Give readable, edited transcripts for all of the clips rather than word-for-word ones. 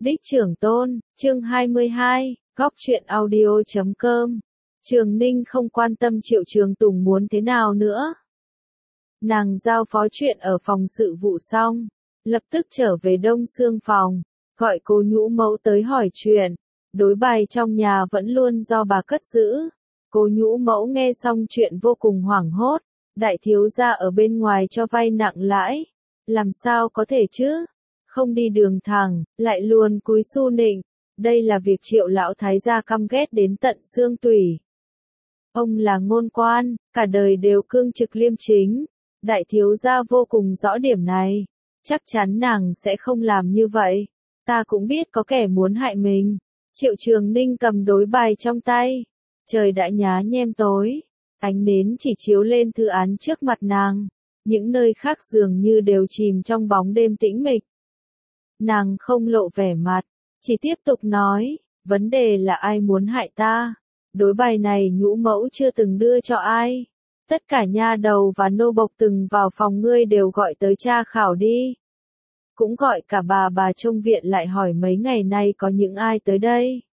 Đích trưởng tôn, chương 22, góc truyện audio.com. Trường Ninh không quan tâm Triệu Trường Tùng muốn thế nào nữa. Nàng giao phó chuyện ở phòng sự vụ xong, lập tức trở về Đông Xương phòng, gọi cô nhũ mẫu tới hỏi chuyện. Đối bài trong nhà vẫn luôn do bà cất giữ. Cô nhũ mẫu nghe xong chuyện vô cùng hoảng hốt. Đại thiếu gia ở bên ngoài cho vay nặng lãi. Làm sao có thể chứ? Không đi đường thẳng, lại luôn cúi su nịnh. Đây là việc Triệu lão thái gia căm ghét đến tận xương tủy. Ông là ngôn quan, cả đời đều cương trực liêm chính. Đại thiếu gia vô cùng rõ điểm này. Chắc chắn nàng sẽ không làm như vậy. Ta cũng biết có kẻ muốn hại mình. Triệu Trường Ninh cầm đối bài trong tay. Trời đã nhá nhem tối. Ánh nến chỉ chiếu lên thư án trước mặt nàng. Những nơi khác dường như đều chìm trong bóng đêm tĩnh mịch. Nàng không lộ vẻ mặt, chỉ tiếp tục nói, vấn đề là ai muốn hại ta. Đối bài này nhũ mẫu chưa từng đưa cho ai. Tất cả nha đầu và nô bộc từng vào phòng ngươi đều gọi tới tra khảo đi. Cũng gọi cả bà trong viện lại hỏi mấy ngày nay có những ai tới đây.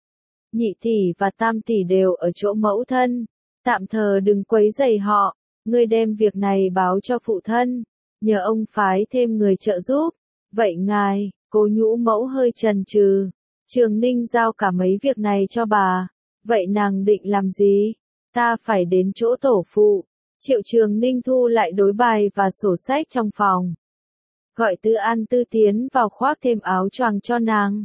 Nhị tỷ và tam tỷ đều ở chỗ mẫu thân. Tạm thời đừng quấy rầy họ. Ngươi đem việc này báo cho phụ thân. Nhờ ông phái thêm người trợ giúp. Vậy ngài, cô nhũ mẫu hơi chần chừ. Trường Ninh giao cả mấy việc này cho bà. Vậy nàng định làm gì? Ta phải đến chỗ tổ phụ. Triệu Trường Ninh thu lại đối bài và sổ sách trong phòng. Gọi Tư An Tư tiến vào khoác thêm áo choàng cho nàng.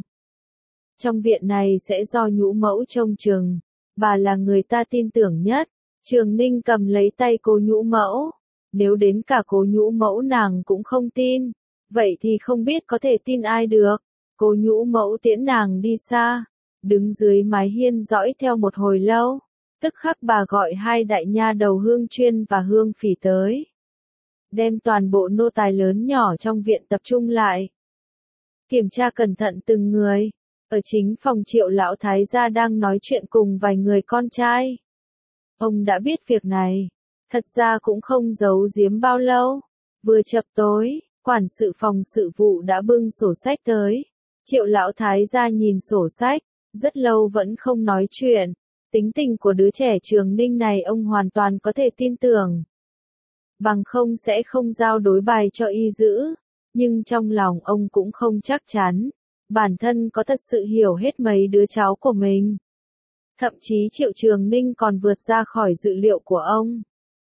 Trong viện này sẽ do nhũ mẫu trông chừng. Bà là người ta tin tưởng nhất. Trường Ninh cầm lấy tay cô nhũ mẫu. Nếu đến cả cô nhũ mẫu nàng cũng không tin. Vậy thì không biết có thể tin ai được. Cô nhũ mẫu tiễn nàng đi xa. Đứng dưới mái hiên dõi theo một hồi lâu. Tức khắc bà gọi hai đại nha đầu Hương Chuyên và Hương Phỉ tới. Đem toàn bộ nô tài lớn nhỏ trong viện tập trung lại. Kiểm tra cẩn thận từng người. Ở chính phòng Triệu lão thái gia đang nói chuyện cùng vài người con trai. Ông đã biết việc này. Thật ra cũng không giấu giếm bao lâu. Vừa chập tối, quản sự phòng sự vụ đã bưng sổ sách tới. Triệu lão thái gia nhìn sổ sách, rất lâu vẫn không nói chuyện. Tính tình của đứa trẻ Trường Ninh này ông hoàn toàn có thể tin tưởng. Bằng không sẽ không giao đối bài cho y giữ. Nhưng trong lòng ông cũng không chắc chắn. Bản thân có thật sự hiểu hết mấy đứa cháu của mình. Thậm chí Triệu Trường Ninh còn vượt ra khỏi dự liệu của ông.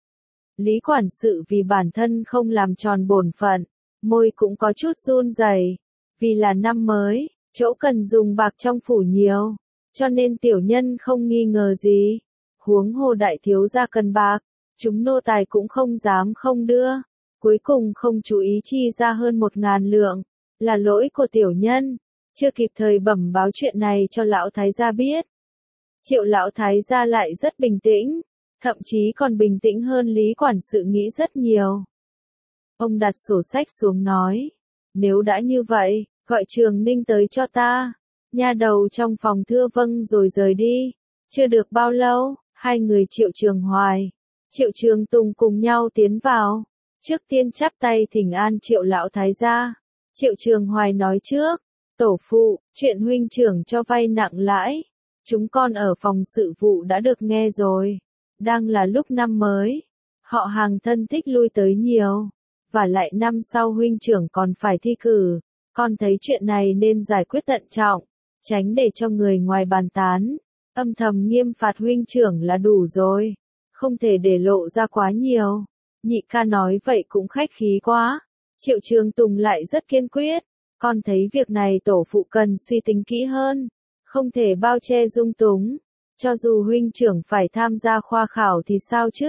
Lý quản sự vì bản thân không làm tròn bổn phận, môi cũng có chút run rẩy. Vì là năm mới, chỗ cần dùng bạc trong phủ nhiều, cho nên tiểu nhân không nghi ngờ gì. Huống hồ đại thiếu gia cần bạc, chúng nô tài cũng không dám không đưa. Cuối cùng không chú ý chi ra hơn 1.000 lượng, là lỗi của tiểu nhân, chưa kịp thời bẩm báo chuyện này cho lão thái gia biết. Triệu lão thái gia lại rất bình tĩnh, thậm chí còn bình tĩnh hơn Lý quản sự nghĩ rất nhiều. Ông đặt sổ sách xuống nói, nếu đã như vậy, gọi Trường Ninh tới cho ta. Nha đầu trong phòng thưa vâng rồi rời đi. Chưa được bao lâu, hai người Triệu Trường Hoài, Triệu Trường Tùng cùng nhau tiến vào. Trước tiên chắp tay thỉnh an Triệu lão thái gia. Triệu Trường Hoài nói trước, tổ phụ, chuyện huynh trưởng cho vay nặng lãi. Chúng con ở phòng sự vụ đã được nghe rồi. Đang là lúc năm mới. Họ hàng thân thích lui tới nhiều. Và lại năm sau huynh trưởng còn phải thi cử. Con thấy chuyện này nên giải quyết tận trọng. Tránh để cho người ngoài bàn tán. Âm thầm nghiêm phạt huynh trưởng là đủ rồi. Không thể để lộ ra quá nhiều. Nhị ca nói vậy cũng khách khí quá. Triệu Trường Tùng lại rất kiên quyết. Con thấy việc này tổ phụ cần suy tính kỹ hơn. Không thể bao che dung túng. Cho dù huynh trưởng phải tham gia khoa khảo thì sao chứ?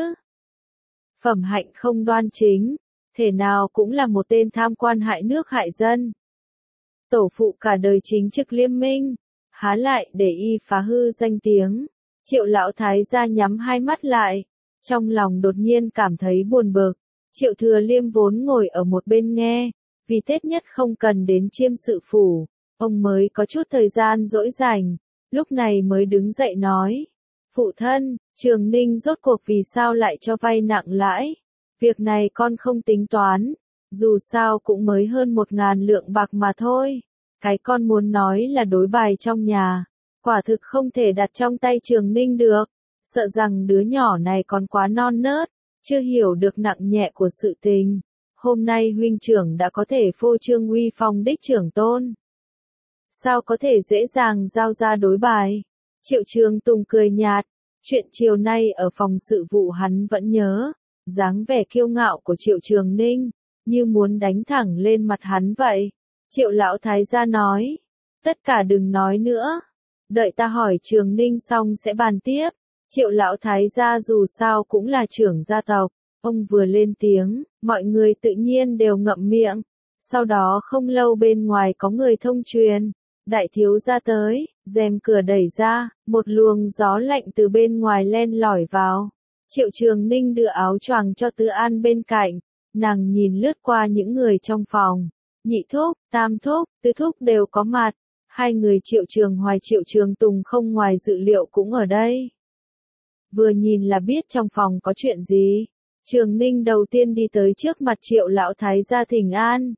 Phẩm hạnh không đoan chính. Thể nào cũng là một tên tham quan hại nước hại dân. Tổ phụ cả đời chính trực liêm minh. Há lại để y phá hư danh tiếng. Triệu lão thái gia nhắm hai mắt lại. Trong lòng đột nhiên cảm thấy buồn bực. Triệu Thừa Liêm vốn ngồi ở một bên nghe. Vì Tết nhất không cần đến chiêm sự phủ. Ông mới có chút thời gian rỗi rảnh. Lúc này mới đứng dậy nói. Phụ thân, Trường Ninh rốt cuộc vì sao lại cho vay nặng lãi. Việc này con không tính toán. Dù sao cũng mới hơn 1.000 lượng bạc mà thôi. Cái con muốn nói là đối bài trong nhà, quả thực không thể đặt trong tay Trường Ninh được, sợ rằng đứa nhỏ này còn quá non nớt, chưa hiểu được nặng nhẹ của sự tình. Hôm nay huynh trưởng đã có thể phô trương uy phong đích trưởng tôn. Sao có thể dễ dàng giao ra đối bài? Triệu Trường Tùng cười nhạt, chuyện chiều nay ở phòng sự vụ hắn vẫn nhớ, dáng vẻ kiêu ngạo của Triệu Trường Ninh, như muốn đánh thẳng lên mặt hắn vậy. Triệu lão thái gia nói, tất cả đừng nói nữa, đợi ta hỏi Trường Ninh xong sẽ bàn tiếp. Triệu lão thái gia dù sao cũng là trưởng gia tộc, ông vừa lên tiếng, mọi người tự nhiên đều ngậm miệng. Sau đó không lâu bên ngoài có người thông truyền, đại thiếu gia tới, rèm cửa đẩy ra, một luồng gió lạnh từ bên ngoài len lỏi vào. Triệu Trường Ninh đưa áo choàng cho Tư An bên cạnh, nàng nhìn lướt qua những người trong phòng, nhị thúc, tam thúc, tứ thúc đều có mặt, hai người Triệu Trường Hoài Triệu Trường Tùng không ngoài dự liệu cũng ở đây. Vừa nhìn là biết trong phòng có chuyện gì. Trường Ninh đầu tiên đi tới trước mặt Triệu lão thái gia thỉnh an.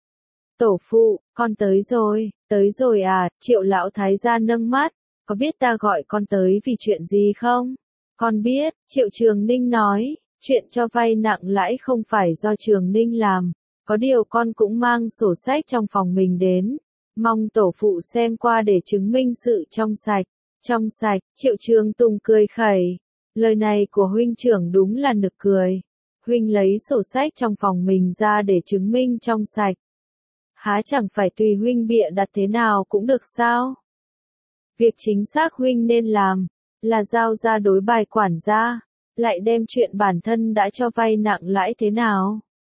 Tổ phụ, con tới rồi à, Triệu lão thái gia nâng mắt, có biết ta gọi con tới vì chuyện gì không? Con biết, Triệu Trường Ninh nói, chuyện cho vay nặng lãi không phải do Trường Ninh làm, có điều con cũng mang sổ sách trong phòng mình đến, mong tổ phụ xem qua để chứng minh sự trong sạch. Trong sạch, Triệu Trường Tùng cười khẩy, lời này của huynh trưởng đúng là nực cười. Huynh lấy sổ sách trong phòng mình ra để chứng minh trong sạch. Há chẳng phải tùy huynh bịa đặt thế nào cũng được sao? Việc chính xác huynh nên làm, là giao ra đối bài quản gia, lại đem chuyện bản thân đã cho vay nặng lãi thế nào.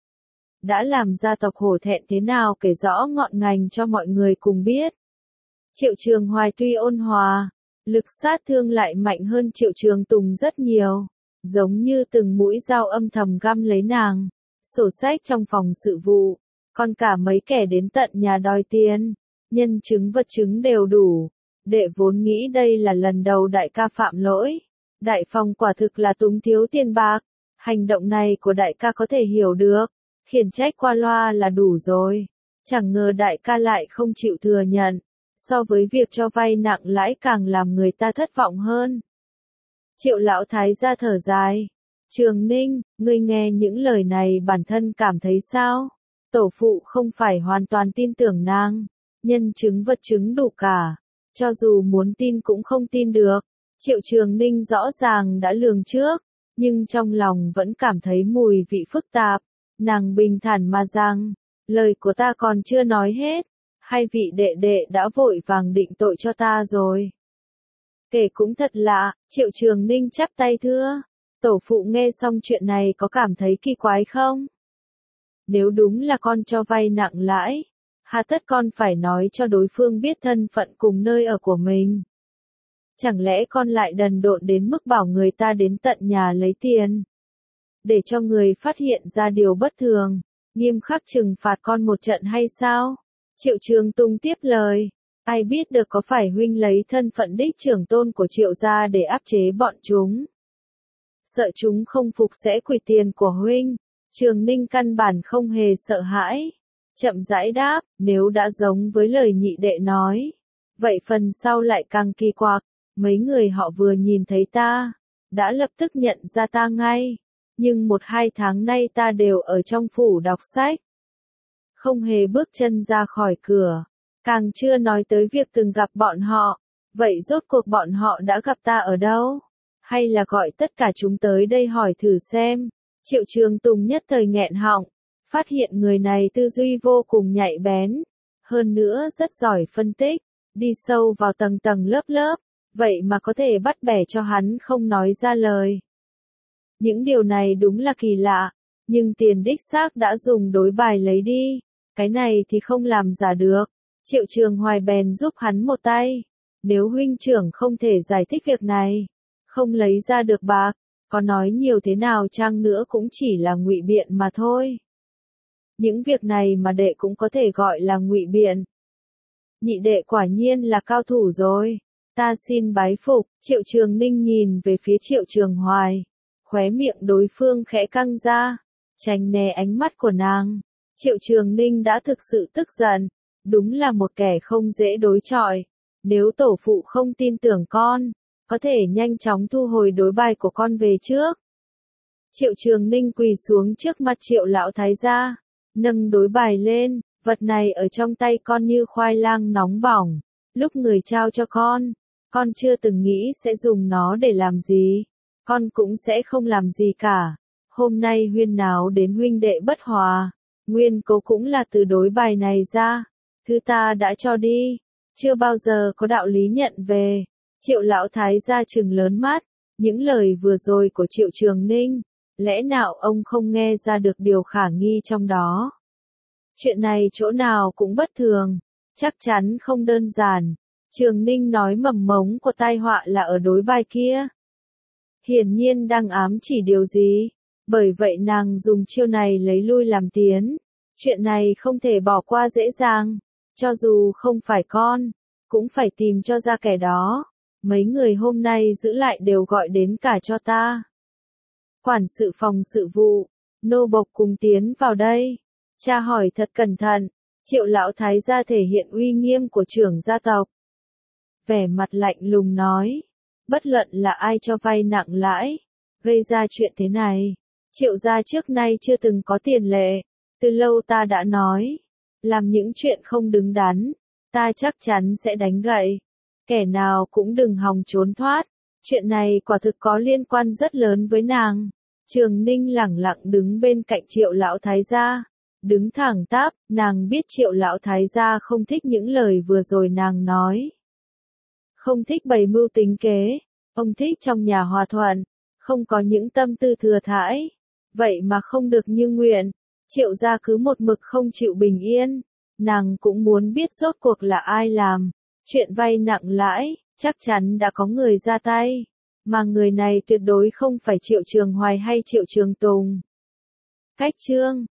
Đã làm gia tộc hổ thẹn thế nào kể rõ ngọn ngành cho mọi người cùng biết. Triệu Trường Hoài tuy ôn hòa, lực sát thương lại mạnh hơn Triệu Trường Tùng rất nhiều, giống như từng mũi dao âm thầm găm lấy nàng. Sổ sách trong phòng sự vụ, còn cả mấy kẻ đến tận nhà đòi tiền, nhân chứng vật chứng đều đủ. Đệ vốn nghĩ đây là lần đầu đại ca phạm lỗi. Đại phòng quả thực là túng thiếu tiền bạc. Hành động này của đại ca có thể hiểu được, khiển trách qua loa là đủ rồi. Chẳng ngờ đại ca lại không chịu thừa nhận. So với việc cho vay nặng lãi càng làm người ta thất vọng hơn. Triệu lão thái gia thở dài. Trường Ninh, ngươi nghe những lời này bản thân cảm thấy sao? Tổ phụ không phải hoàn toàn tin tưởng nàng. Nhân chứng vật chứng đủ cả. Cho dù muốn tin cũng không tin được. Triệu Trường Ninh rõ ràng đã lường trước, nhưng trong lòng vẫn cảm thấy mùi vị phức tạp. Nàng bình thản mà rằng, lời của ta còn chưa nói hết. Hai vị đệ đệ đã vội vàng định tội cho ta rồi. Kể cũng thật lạ, Triệu Trường Ninh chắp tay thưa. Tổ phụ nghe xong chuyện này có cảm thấy kỳ quái không? Nếu đúng là con cho vay nặng lãi, hà tất con phải nói cho đối phương biết thân phận cùng nơi ở của mình. Chẳng lẽ con lại đần độn đến mức bảo người ta đến tận nhà lấy tiền? Để cho người phát hiện ra điều bất thường, nghiêm khắc trừng phạt con một trận hay sao? Triệu Trường Tùng tiếp lời, ai biết được có phải huynh lấy thân phận đích trưởng tôn của Triệu gia để áp chế bọn chúng. Sợ chúng không phục sẽ quỵt tiền của huynh. Trường Ninh căn bản không hề sợ hãi. Chậm rãi đáp, nếu đã giống với lời nhị đệ nói. Vậy phần sau lại càng kỳ quặc, mấy người họ vừa nhìn thấy ta, đã lập tức nhận ra ta ngay. Nhưng 1-2 tháng nay ta đều ở trong phủ đọc sách. Không hề bước chân ra khỏi cửa, càng chưa nói tới việc từng gặp bọn họ. Vậy rốt cuộc bọn họ đã gặp ta ở đâu? Hay là gọi tất cả chúng tới đây hỏi thử xem? Triệu Trường Tùng nhất thời nghẹn họng, phát hiện người này tư duy vô cùng nhạy bén, hơn nữa rất giỏi phân tích, đi sâu vào tầng tầng lớp lớp, vậy mà có thể bắt bẻ cho hắn không nói ra lời. Những điều này đúng là kỳ lạ, nhưng tiền đích xác đã dùng đối bài lấy đi, cái này thì không làm giả được. Triệu Trường Hoài bèn giúp hắn một tay, nếu huynh trưởng không thể giải thích việc này, không lấy ra được bạc, có nói nhiều thế nào chăng nữa cũng chỉ là ngụy biện mà thôi. Những việc này mà đệ cũng có thể gọi là ngụy biện. Nhị đệ quả nhiên là cao thủ rồi, ta xin bái phục. Triệu Trường Ninh nhìn về phía Triệu Trường Hoài, khóe miệng đối phương khẽ căng ra, tránh né ánh mắt của nàng. Triệu Trường Ninh đã thực sự tức giận, đúng là một kẻ không dễ đối chọi. Nếu tổ phụ không tin tưởng con, có thể nhanh chóng thu hồi đối bài của con về trước. Triệu Trường Ninh quỳ xuống trước mặt Triệu lão thái gia, nâng đối bài lên, vật này ở trong tay con như khoai lang nóng bỏng, lúc người trao cho con chưa từng nghĩ sẽ dùng nó để làm gì, con cũng sẽ không làm gì cả. Hôm nay huyên náo đến huynh đệ bất hòa, nguyên cớ cũng là từ đối bài này ra, thứ ta đã cho đi, chưa bao giờ có đạo lý nhận về. Triệu lão thái gia trừng lớn mắt, những lời vừa rồi của Triệu Trường Ninh, lẽ nào ông không nghe ra được điều khả nghi trong đó? Chuyện này chỗ nào cũng bất thường, chắc chắn không đơn giản. Trường Ninh nói mầm mống của tai họa là ở đối bài kia. Hiển nhiên đang ám chỉ điều gì, bởi vậy nàng dùng chiêu này lấy lui làm tiến. Chuyện này không thể bỏ qua dễ dàng, cho dù không phải con, cũng phải tìm cho ra kẻ đó. Mấy người hôm nay giữ lại đều gọi đến cả cho ta. Quản sự phòng sự vụ, nô bộc cùng tiến vào đây. Cha hỏi thật cẩn thận, Triệu lão thái gia thể hiện uy nghiêm của trưởng gia tộc. Vẻ mặt lạnh lùng nói, bất luận là ai cho vay nặng lãi, gây ra chuyện thế này, Triệu gia trước nay chưa từng có tiền lệ, từ lâu ta đã nói, làm những chuyện không đứng đắn, ta chắc chắn sẽ đánh gậy, kẻ nào cũng đừng hòng trốn thoát, chuyện này quả thực có liên quan rất lớn với nàng. Trường Ninh lẳng lặng đứng bên cạnh Triệu lão thái gia, đứng thẳng tắp, nàng biết Triệu lão thái gia không thích những lời vừa rồi nàng nói. Không thích bày mưu tính kế, ông thích trong nhà hòa thuận, không có những tâm tư thừa thãi, vậy mà không được như nguyện, Triệu gia cứ một mực không chịu bình yên, nàng cũng muốn biết rốt cuộc là ai làm, chuyện vay nặng lãi, chắc chắn đã có người ra tay, mà người này tuyệt đối không phải Triệu Trường Hoài hay Triệu Trường Tùng. Cách chương